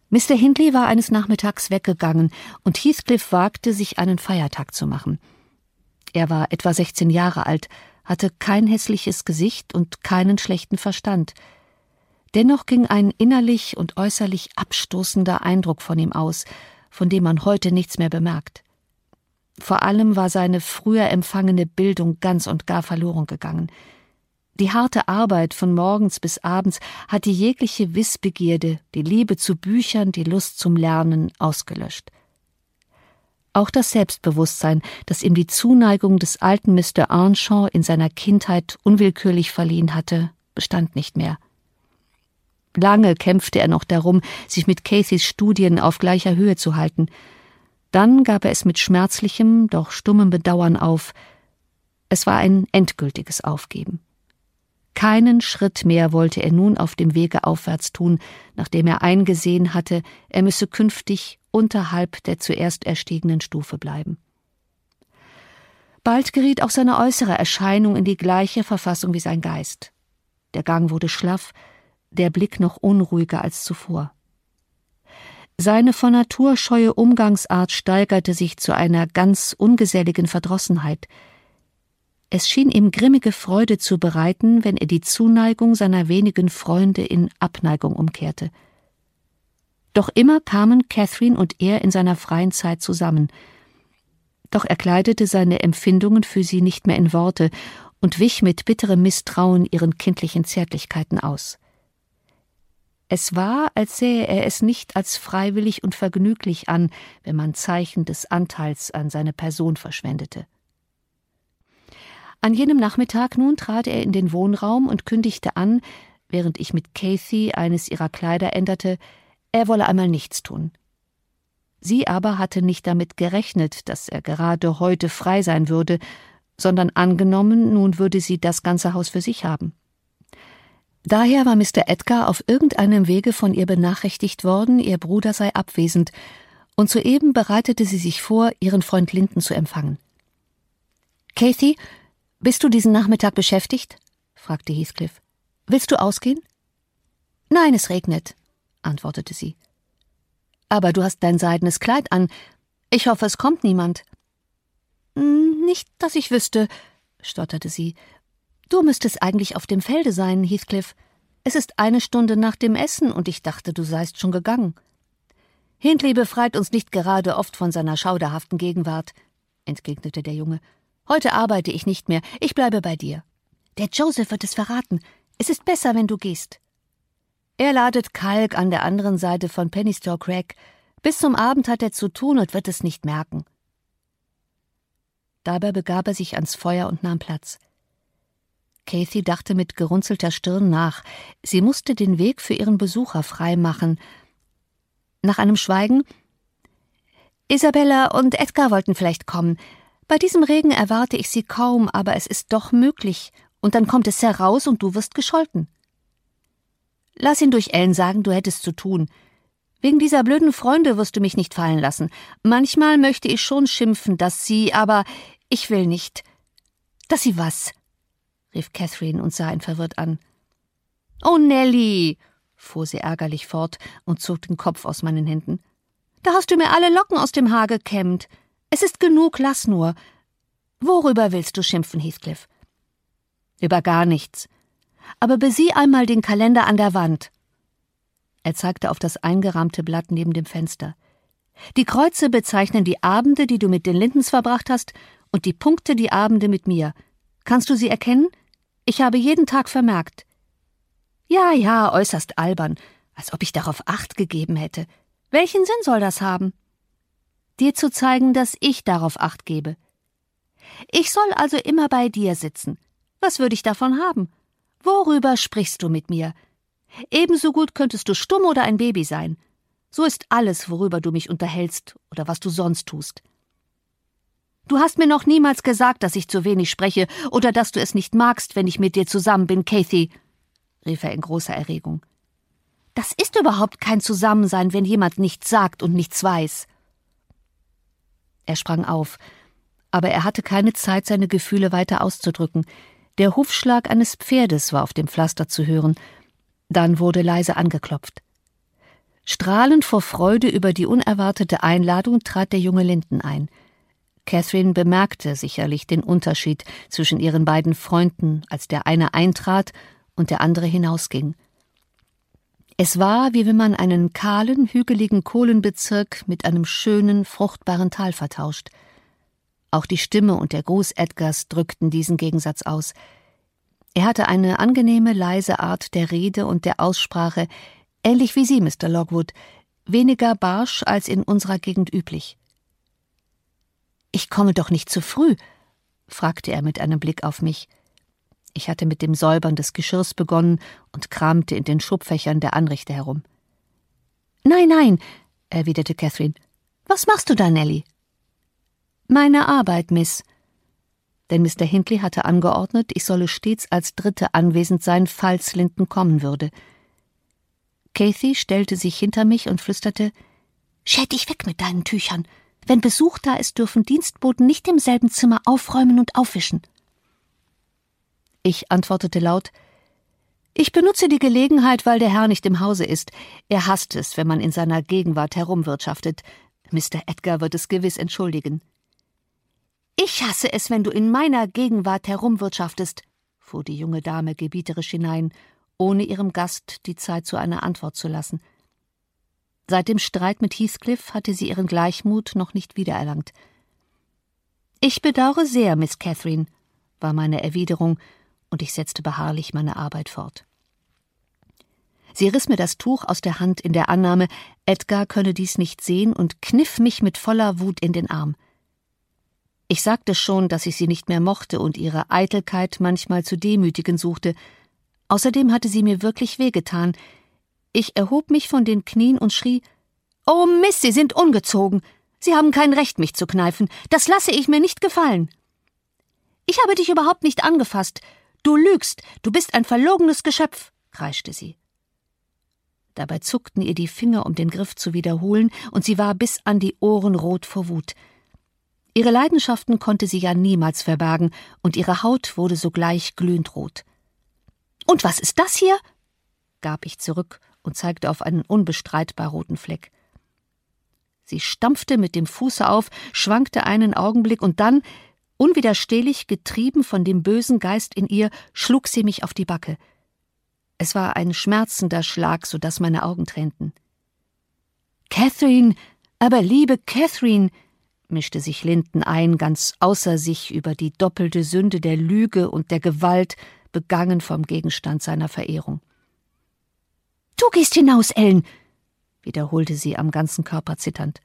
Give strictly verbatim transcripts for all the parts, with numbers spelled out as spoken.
Mister Hindley war eines Nachmittags weggegangen und Heathcliff wagte, sich einen Feiertag zu machen. Er war etwa sechzehn Jahre alt, hatte kein hässliches Gesicht und keinen schlechten Verstand. Dennoch ging ein innerlich und äußerlich abstoßender Eindruck von ihm aus, von dem man heute nichts mehr bemerkt. Vor allem war seine früher empfangene Bildung ganz und gar verloren gegangen. Die harte Arbeit von morgens bis abends hatte jegliche Wissbegierde, die Liebe zu Büchern, die Lust zum Lernen ausgelöscht. Auch das Selbstbewusstsein, das ihm die Zuneigung des alten Mister Earnshaw in seiner Kindheit unwillkürlich verliehen hatte, bestand nicht mehr. Lange kämpfte er noch darum, sich mit Cathys Studien auf gleicher Höhe zu halten. Dann gab er es mit schmerzlichem, doch stummem Bedauern auf. Es war ein endgültiges Aufgeben. Keinen Schritt mehr wollte er nun auf dem Wege aufwärts tun, nachdem er eingesehen hatte, er müsse künftig unterhalb der zuerst erstiegenen Stufe bleiben. Bald geriet auch seine äußere Erscheinung in die gleiche Verfassung wie sein Geist. Der Gang wurde schlaff, der Blick noch unruhiger als zuvor. Seine von Natur scheue Umgangsart steigerte sich zu einer ganz ungeselligen Verdrossenheit. Es schien ihm grimmige Freude zu bereiten, wenn er die Zuneigung seiner wenigen Freunde in Abneigung umkehrte. Doch immer kamen Catherine und er in seiner freien Zeit zusammen. Doch er kleidete seine Empfindungen für sie nicht mehr in Worte und wich mit bitterem Misstrauen ihren kindlichen Zärtlichkeiten aus. Es war, als sähe er es nicht als freiwillig und vergnüglich an, wenn man Zeichen des Anteils an seine Person verschwendete. An jenem Nachmittag nun trat er in den Wohnraum und kündigte an, während ich mit Cathy eines ihrer Kleider änderte, er wolle einmal nichts tun. Sie aber hatte nicht damit gerechnet, dass er gerade heute frei sein würde, sondern angenommen, nun würde sie das ganze Haus für sich haben. Daher war Mister Edgar auf irgendeinem Wege von ihr benachrichtigt worden, ihr Bruder sei abwesend, und soeben bereitete sie sich vor, ihren Freund Linton zu empfangen. »Cathy, bist du diesen Nachmittag beschäftigt?« fragte Heathcliff. »Willst du ausgehen?« »Nein, es regnet«, antwortete sie. »Aber du hast dein seidenes Kleid an. Ich hoffe, es kommt niemand.« »Nicht, dass ich wüsste«, stotterte sie. »Du müsstest eigentlich auf dem Felde sein, Heathcliff. Es ist eine Stunde nach dem Essen und ich dachte, du seist schon gegangen.« »Hindley befreit uns nicht gerade oft von seiner schauderhaften Gegenwart«, entgegnete der Junge. »Heute arbeite ich nicht mehr, ich bleibe bei dir.« »Der Joseph wird es verraten. Es ist besser, wenn du gehst.« »Er ladet Kalk an der anderen Seite von Penistore Craig. Bis zum Abend hat er zu tun und wird es nicht merken.« Dabei begab er sich ans Feuer und nahm Platz. Cathy dachte mit gerunzelter Stirn nach. Sie musste den Weg für ihren Besucher frei machen. Nach einem Schweigen: »Isabella und Edgar wollten vielleicht kommen. Bei diesem Regen erwarte ich sie kaum, aber es ist doch möglich. Und dann kommt es heraus und du wirst gescholten.« »Lass ihn durch Ellen sagen, du hättest zu tun. Wegen dieser blöden Freunde wirst du mich nicht fallen lassen. Manchmal möchte ich schon schimpfen, dass sie, aber ich will nicht.« »Dass sie was?« rief Catherine und sah ihn verwirrt an. »Oh, Nelly«, fuhr sie ärgerlich fort und zog den Kopf aus meinen Händen. »Da hast du mir alle Locken aus dem Haar gekämmt. Es ist genug, lass nur. Worüber willst du schimpfen, Heathcliff?« »Über gar nichts. Aber besieh einmal den Kalender an der Wand.« Er zeigte auf das eingerahmte Blatt neben dem Fenster. »Die Kreuze bezeichnen die Abende, die du mit den Lintons verbracht hast, und die Punkte die Abende mit mir. Kannst du sie erkennen? Ich habe jeden Tag vermerkt.« »Ja, ja, äußerst albern, als ob ich darauf Acht gegeben hätte. Welchen Sinn soll das haben?« »Dir zu zeigen, dass ich darauf Acht gebe.« »Ich soll also immer bei dir sitzen. Was würde ich davon haben? Worüber sprichst du mit mir? Ebenso gut könntest du stumm oder ein Baby sein. So ist alles, worüber du mich unterhältst oder was du sonst tust.« »Du hast mir noch niemals gesagt, dass ich zu wenig spreche oder dass du es nicht magst, wenn ich mit dir zusammen bin, Cathy«, rief er in großer Erregung. »Das ist überhaupt kein Zusammensein, wenn jemand nichts sagt und nichts weiß.« Er sprang auf, aber er hatte keine Zeit, seine Gefühle weiter auszudrücken. Der Hufschlag eines Pferdes war auf dem Pflaster zu hören. Dann wurde leise angeklopft. Strahlend vor Freude über die unerwartete Einladung trat der junge Linton ein. Catherine bemerkte sicherlich den Unterschied zwischen ihren beiden Freunden, als der eine eintrat und der andere hinausging. Es war, wie wenn man einen kahlen, hügeligen Kohlenbezirk mit einem schönen, fruchtbaren Tal vertauscht. Auch die Stimme und der Gruß Edgars drückten diesen Gegensatz aus. Er hatte eine angenehme, leise Art der Rede und der Aussprache, ähnlich wie Sie, Mister Lockwood, weniger barsch als in unserer Gegend üblich. »Ich komme doch nicht zu früh?« fragte er mit einem Blick auf mich. Ich hatte mit dem Säubern des Geschirrs begonnen und kramte in den Schubfächern der Anrichte herum. »Nein, nein«, erwiderte Catherine. »Was machst du da, Nellie?« »Meine Arbeit, Miss.« Denn Mister Hindley hatte angeordnet, ich solle stets als Dritte anwesend sein, falls Linton kommen würde. Cathy stellte sich hinter mich und flüsterte: »Schert dich weg mit deinen Tüchern. Wenn Besuch da ist, dürfen Dienstboten nicht im selben Zimmer aufräumen und aufwischen.« Ich antwortete laut: »Ich benutze die Gelegenheit, weil der Herr nicht im Hause ist. Er hasst es, wenn man in seiner Gegenwart herumwirtschaftet. Mister Edgar wird es gewiss entschuldigen.« »Ich hasse es, wenn du in meiner Gegenwart herumwirtschaftest«, fuhr die junge Dame gebieterisch hinein, ohne ihrem Gast die Zeit zu einer Antwort zu lassen. Seit dem Streit mit Heathcliff hatte sie ihren Gleichmut noch nicht wiedererlangt. »Ich bedauere sehr, Miss Catherine«, war meine Erwiderung, und ich setzte beharrlich meine Arbeit fort. Sie riss mir das Tuch aus der Hand in der Annahme, Edgar könne dies nicht sehen, und kniff mich mit voller Wut in den Arm. Ich sagte schon, dass ich sie nicht mehr mochte und ihre Eitelkeit manchmal zu demütigen suchte. Außerdem hatte sie mir wirklich wehgetan. Ich erhob mich von den Knien und schrie: »Oh Miss, Sie sind ungezogen! Sie haben kein Recht, mich zu kneifen. Das lasse ich mir nicht gefallen!« »Ich habe dich überhaupt nicht angefasst. Du lügst, du bist ein verlogenes Geschöpf«, kreischte sie. Dabei zuckten ihr die Finger, um den Griff zu wiederholen, und sie war bis an die Ohren rot vor Wut. Ihre Leidenschaften konnte sie ja niemals verbergen, und ihre Haut wurde sogleich glühend rot. »Und was ist das hier?« gab ich zurück und zeigte auf einen unbestreitbar roten Fleck. Sie stampfte mit dem Fuße auf, schwankte einen Augenblick, und dann, unwiderstehlich getrieben von dem bösen Geist in ihr, schlug sie mich auf die Backe. Es war ein schmerzender Schlag, so daß meine Augen tränten. »Catherine, aber liebe Catherine«, mischte sich Linton ein, ganz außer sich über die doppelte Sünde der Lüge und der Gewalt, begangen vom Gegenstand seiner Verehrung. »Du gehst hinaus, Ellen«, wiederholte sie am ganzen Körper zitternd.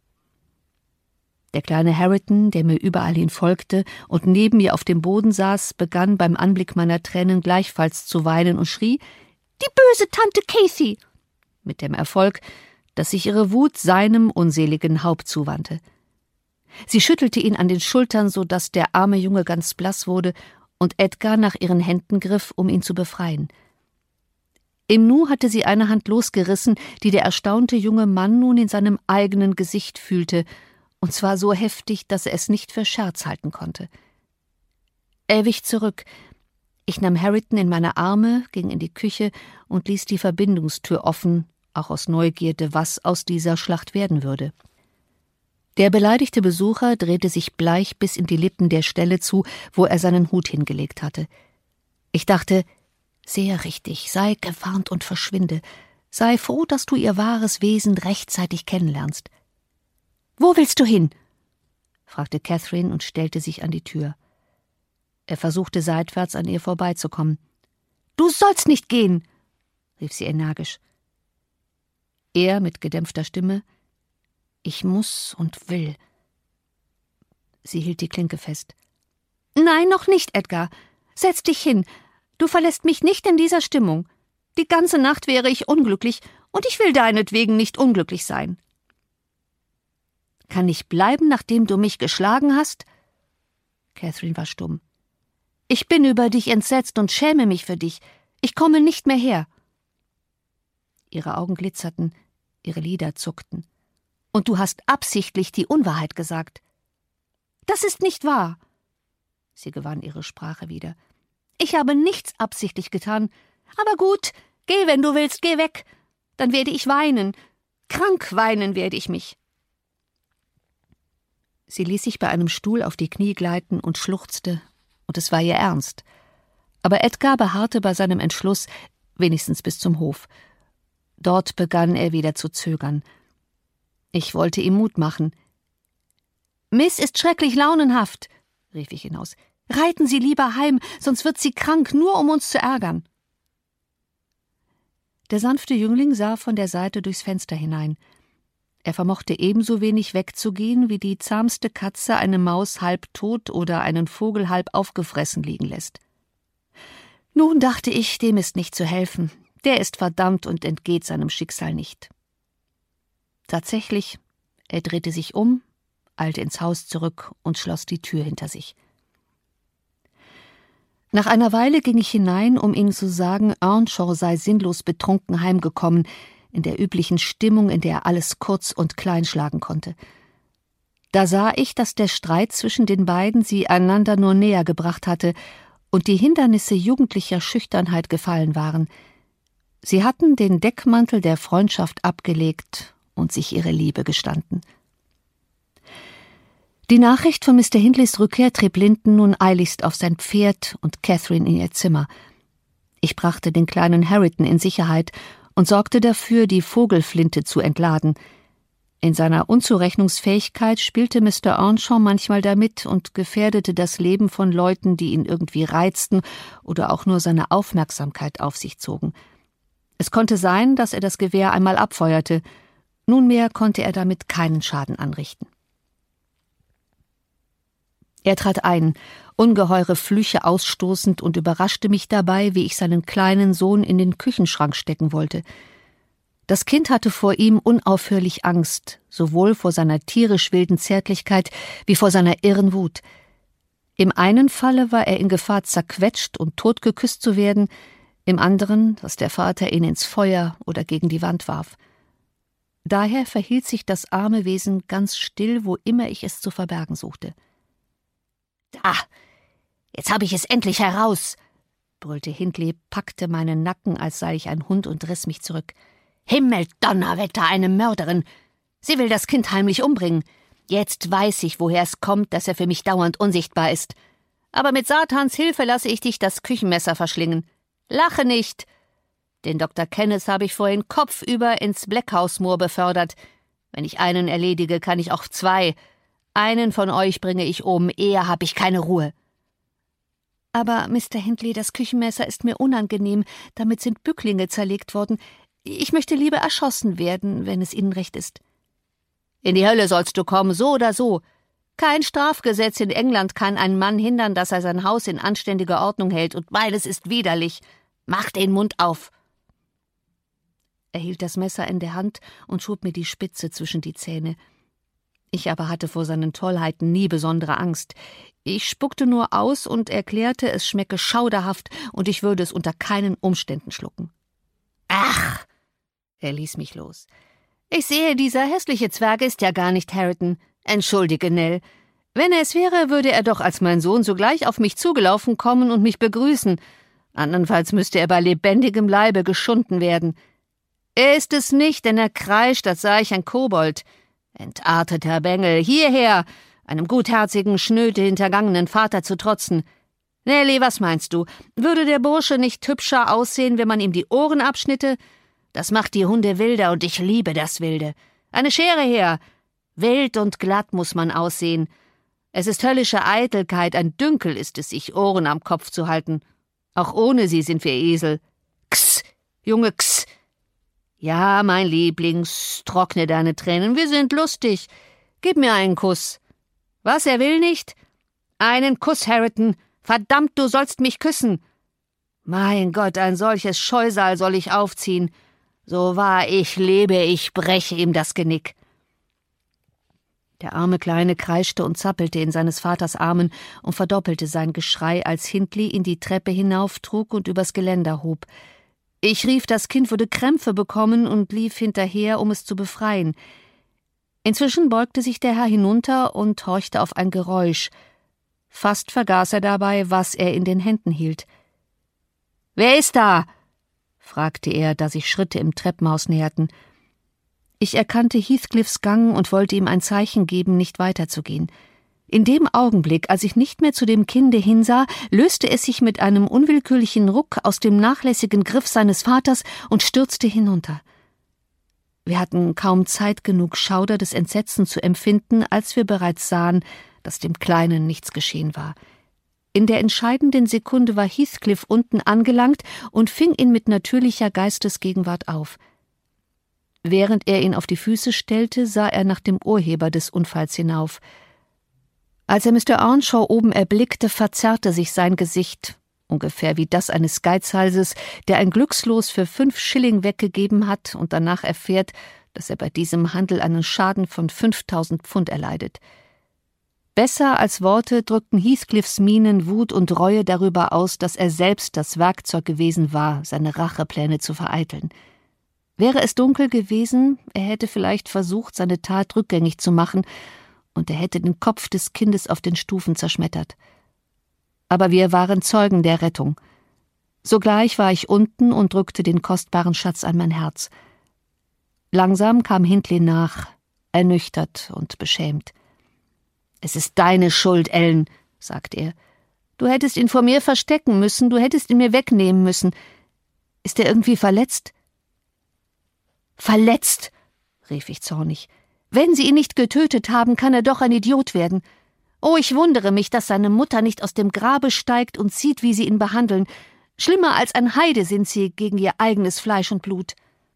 Der kleine Hareton, der mir überall hin folgte und neben mir auf dem Boden saß, begann beim Anblick meiner Tränen gleichfalls zu weinen und schrie: »Die böse Tante Cathy«, mit dem Erfolg, dass sich ihre Wut seinem unseligen Haupt zuwandte. Sie schüttelte ihn an den Schultern, so daß der arme Junge ganz blass wurde und Edgar nach ihren Händen griff, um ihn zu befreien. Im Nu hatte sie eine Hand losgerissen, die der erstaunte junge Mann nun in seinem eigenen Gesicht fühlte, und zwar so heftig, dass er es nicht für Scherz halten konnte. Er wich zurück. Ich nahm Hareton in meine Arme, ging in die Küche und ließ die Verbindungstür offen, auch aus Neugierde, was aus dieser Schlacht werden würde. Der beleidigte Besucher drehte sich bleich bis in die Lippen der Stelle zu, wo er seinen Hut hingelegt hatte. Ich dachte: Sehr richtig, sei gewarnt und verschwinde. Sei froh, dass du ihr wahres Wesen rechtzeitig kennenlernst. »Wo willst du hin?« fragte Catherine und stellte sich an die Tür. Er versuchte seitwärts an ihr vorbeizukommen. »Du sollst nicht gehen«, rief sie energisch. Er mit gedämpfter Stimme: »Ich muss und will.« Sie hielt die Klinke fest. »Nein, noch nicht, Edgar. Setz dich hin. Du verlässt mich nicht in dieser Stimmung. Die ganze Nacht wäre ich unglücklich, und ich will deinetwegen nicht unglücklich sein.« »Kann ich bleiben, nachdem du mich geschlagen hast?« Catherine war stumm. »Ich bin über dich entsetzt und schäme mich für dich. Ich komme nicht mehr her.« Ihre Augen glitzerten, ihre Lider zuckten. »Und du hast absichtlich die Unwahrheit gesagt.« »Das ist nicht wahr.« Sie gewann ihre Sprache wieder. »Ich habe nichts absichtlich getan. Aber gut, geh, wenn du willst, geh weg. Dann werde ich weinen. Krank weinen werde ich mich.« Sie ließ sich bei einem Stuhl auf die Knie gleiten und schluchzte, und es war ihr ernst. Aber Edgar beharrte bei seinem Entschluss, wenigstens bis zum Hof. Dort begann er wieder zu zögern. Ich wollte ihm Mut machen. »Miss ist schrecklich launenhaft«, rief ich hinaus. »Reiten Sie lieber heim, sonst wird sie krank, nur um uns zu ärgern.« Der sanfte Jüngling sah von der Seite durchs Fenster hinein. Er vermochte ebenso wenig wegzugehen, wie die zahmste Katze eine Maus halb tot oder einen Vogel halb aufgefressen liegen lässt. Nun, dachte ich, dem ist nicht zu helfen. Der ist verdammt und entgeht seinem Schicksal nicht. Tatsächlich, er drehte sich um, eilte ins Haus zurück und schloss die Tür hinter sich. Nach einer Weile ging ich hinein, um ihnen zu sagen, Earnshaw sei sinnlos betrunken heimgekommen, in der üblichen Stimmung, in der er alles kurz und klein schlagen konnte. Da sah ich, dass der Streit zwischen den beiden sie einander nur näher gebracht hatte und die Hindernisse jugendlicher Schüchternheit gefallen waren. Sie hatten den Deckmantel der Freundschaft abgelegt und sich ihre Liebe gestanden. Die Nachricht von Mister Hindleys Rückkehr trieb Linton nun eiligst auf sein Pferd und Catherine in ihr Zimmer. Ich brachte den kleinen Hareton in Sicherheit und sorgte dafür, die Vogelflinte zu entladen. In seiner Unzurechnungsfähigkeit spielte Mister Earnshaw manchmal damit und gefährdete das Leben von Leuten, die ihn irgendwie reizten oder auch nur seine Aufmerksamkeit auf sich zogen. Es konnte sein, dass er das Gewehr einmal abfeuerte. Nunmehr konnte er damit keinen Schaden anrichten. Er trat ein, ungeheure Flüche ausstoßend, und überraschte mich dabei, wie ich seinen kleinen Sohn in den Küchenschrank stecken wollte. Das Kind hatte vor ihm unaufhörlich Angst, sowohl vor seiner tierisch wilden Zärtlichkeit wie vor seiner irren Wut. Im einen Falle war er in Gefahr, zerquetscht und totgeküsst zu werden, im anderen, dass der Vater ihn ins Feuer oder gegen die Wand warf. Daher verhielt sich das arme Wesen ganz still, wo immer ich es zu verbergen suchte. »Da, jetzt habe ich es endlich heraus«, brüllte Hindley, packte meinen Nacken, als sei ich ein Hund, und riss mich zurück. »Himmeldonnerwetter, eine Mörderin! Sie will das Kind heimlich umbringen. Jetzt weiß ich, woher es kommt, dass er für mich dauernd unsichtbar ist. Aber mit Satans Hilfe lasse ich dich das Küchenmesser verschlingen. Lache nicht! Den Doktor Kenneth habe ich vorhin kopfüber ins Blackhouse-Moor befördert. Wenn ich einen erledige, kann ich auch zwei. Einen von euch bringe ich um, eher habe ich keine Ruhe.« »Aber, Mister Hindley, das Küchenmesser ist mir unangenehm, damit sind Bücklinge zerlegt worden. Ich möchte lieber erschossen werden, wenn es Ihnen recht ist.« »In die Hölle sollst du kommen, so oder so. Kein Strafgesetz in England kann einen Mann hindern, dass er sein Haus in anständiger Ordnung hält, und beides ist widerlich. Mach den Mund auf!« Er hielt das Messer in der Hand und schob mir die Spitze zwischen die Zähne. Ich aber hatte vor seinen Tollheiten nie besondere Angst. Ich spuckte nur aus und erklärte, es schmecke schauderhaft und ich würde es unter keinen Umständen schlucken. »Ach«, er ließ mich los. »Ich sehe, dieser hässliche Zwerg ist ja gar nicht Hareton. Entschuldige, Nell. Wenn er es wäre, würde er doch als mein Sohn sogleich auf mich zugelaufen kommen und mich begrüßen. Andernfalls müsste er bei lebendigem Leibe geschunden werden. Er ist es nicht, denn er kreischt, als sei ich ein Kobold. Entarteter Bengel, hierher, einem gutherzigen, schnöde hintergangenen Vater zu trotzen. Nelly, was meinst du? Würde der Bursche nicht hübscher aussehen, wenn man ihm die Ohren abschnitte? Das macht die Hunde wilder, und ich liebe das Wilde. Eine Schere her! Wild und glatt muss man aussehen. Es ist höllische Eitelkeit, ein Dünkel ist es, sich Ohren am Kopf zu halten. Auch ohne sie sind wir Esel. Kss, Junge, kss! Ja, mein Liebling, trockne deine Tränen, wir sind lustig. Gib mir einen Kuss. Was, er will nicht? Einen Kuss, Hareton. Verdammt, du sollst mich küssen. Mein Gott, ein solches Scheusal soll ich aufziehen. So wahr ich lebe, ich breche ihm das Genick. Der arme Kleine kreischte und zappelte in seines Vaters Armen und verdoppelte sein Geschrei, als Hindley ihn die Treppe hinauftrug und übers Geländer hob. Ich rief, das Kind würde Krämpfe bekommen, und lief hinterher, um es zu befreien. Inzwischen beugte sich der Herr hinunter und horchte auf ein Geräusch. Fast vergaß er dabei, was er in den Händen hielt. »Wer ist da?« fragte er, da sich Schritte im Treppenhaus näherten. Ich erkannte Heathcliffs Gang und wollte ihm ein Zeichen geben, nicht weiterzugehen. In dem Augenblick, als ich nicht mehr zu dem Kinde hinsah, löste es sich mit einem unwillkürlichen Ruck aus dem nachlässigen Griff seines Vaters und stürzte hinunter. Wir hatten kaum Zeit genug, Schauder des Entsetzens zu empfinden, als wir bereits sahen, dass dem Kleinen nichts geschehen war. In der entscheidenden Sekunde war Heathcliff unten angelangt und fing ihn mit natürlicher Geistesgegenwart auf. Während er ihn auf die Füße stellte, sah er nach dem Urheber des Unfalls hinauf. Als er Mister Earnshaw oben erblickte, verzerrte sich sein Gesicht, ungefähr wie das eines Geizhalses, der ein Glückslos für fünf Schilling weggegeben hat und danach erfährt, dass er bei diesem Handel einen Schaden von fünftausend Pfund erleidet. Besser als Worte drückten Heathcliffs Mienen Wut und Reue darüber aus, dass er selbst das Werkzeug gewesen war, seine Rachepläne zu vereiteln. Wäre es dunkel gewesen, er hätte vielleicht versucht, seine Tat rückgängig zu machen, und er hätte den Kopf des Kindes auf den Stufen zerschmettert. Aber wir waren Zeugen der Rettung. Sogleich war ich unten und drückte den kostbaren Schatz an mein Herz. Langsam kam Hindley nach, ernüchtert und beschämt. »Es ist deine Schuld, Ellen«, sagte er. »Du hättest ihn vor mir verstecken müssen, du hättest ihn mir wegnehmen müssen. Ist er irgendwie verletzt?« »Verletzt«, rief ich zornig. »Wenn Sie ihn nicht getötet haben, kann er doch ein Idiot werden. Oh, ich wundere mich, dass seine Mutter nicht aus dem Grabe steigt und sieht, wie Sie ihn behandeln. Schlimmer als ein Heide sind Sie gegen Ihr eigenes Fleisch und Blut.«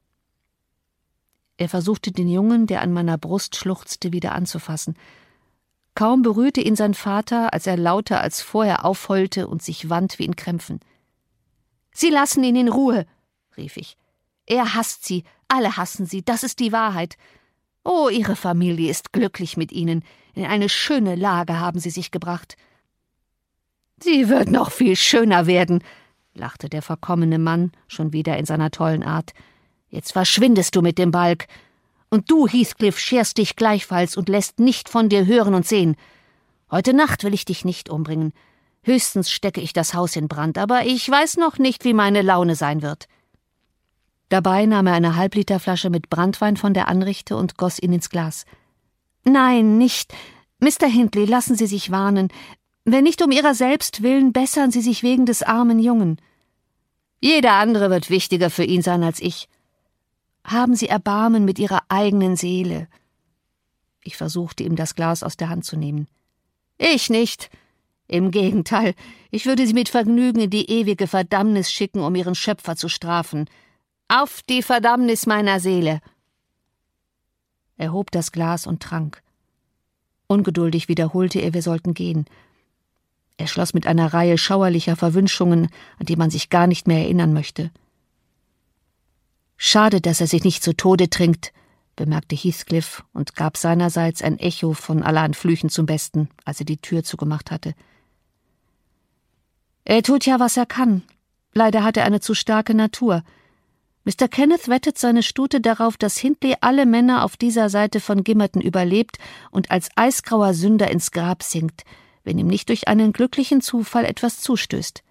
Er versuchte den Jungen, der an meiner Brust schluchzte, wieder anzufassen. Kaum berührte ihn sein Vater, als er lauter als vorher aufheulte und sich wand wie in Krämpfen. »Sie lassen ihn in Ruhe«, rief ich. »Er hasst Sie, alle hassen Sie, das ist die Wahrheit. Oh, Ihre Familie ist glücklich mit Ihnen, in eine schöne Lage haben Sie sich gebracht.« »Sie wird noch viel schöner werden«, lachte der verkommene Mann, schon wieder in seiner tollen Art. »Jetzt verschwindest du mit dem Balg. Und du, Heathcliff, scherst dich gleichfalls und lässt nicht von dir hören und sehen. Heute Nacht will ich dich nicht umbringen. Höchstens stecke ich das Haus in Brand, aber ich weiß noch nicht, wie meine Laune sein wird.« Dabei nahm er eine Halbliterflasche mit Branntwein von der Anrichte und goss ihn ins Glas. »Nein, nicht. Mister Hindley, lassen Sie sich warnen. Wenn nicht um Ihrer selbst willen, bessern Sie sich wegen des armen Jungen. Jeder andere wird wichtiger für ihn sein als ich. Haben Sie Erbarmen mit Ihrer eigenen Seele.« Ich versuchte, ihm das Glas aus der Hand zu nehmen. »Ich nicht. Im Gegenteil, ich würde Sie mit Vergnügen in die ewige Verdammnis schicken, um Ihren Schöpfer zu strafen. Auf die Verdammnis meiner Seele!« Er hob das Glas und trank. Ungeduldig wiederholte er, wir sollten gehen. Er schloss mit einer Reihe schauerlicher Verwünschungen, an die man sich gar nicht mehr erinnern möchte. »Schade, dass er sich nicht zu Tode trinkt«, bemerkte Heathcliff und gab seinerseits ein Echo von allerhand Flüchen zum Besten, als er die Tür zugemacht hatte. »Er tut ja, was er kann. Leider hat er eine zu starke Natur. Mister Kenneth wettet seine Stute darauf, dass Hindley alle Männer auf dieser Seite von Gimmerton überlebt und als eisgrauer Sünder ins Grab sinkt, wenn ihm nicht durch einen glücklichen Zufall etwas zustößt.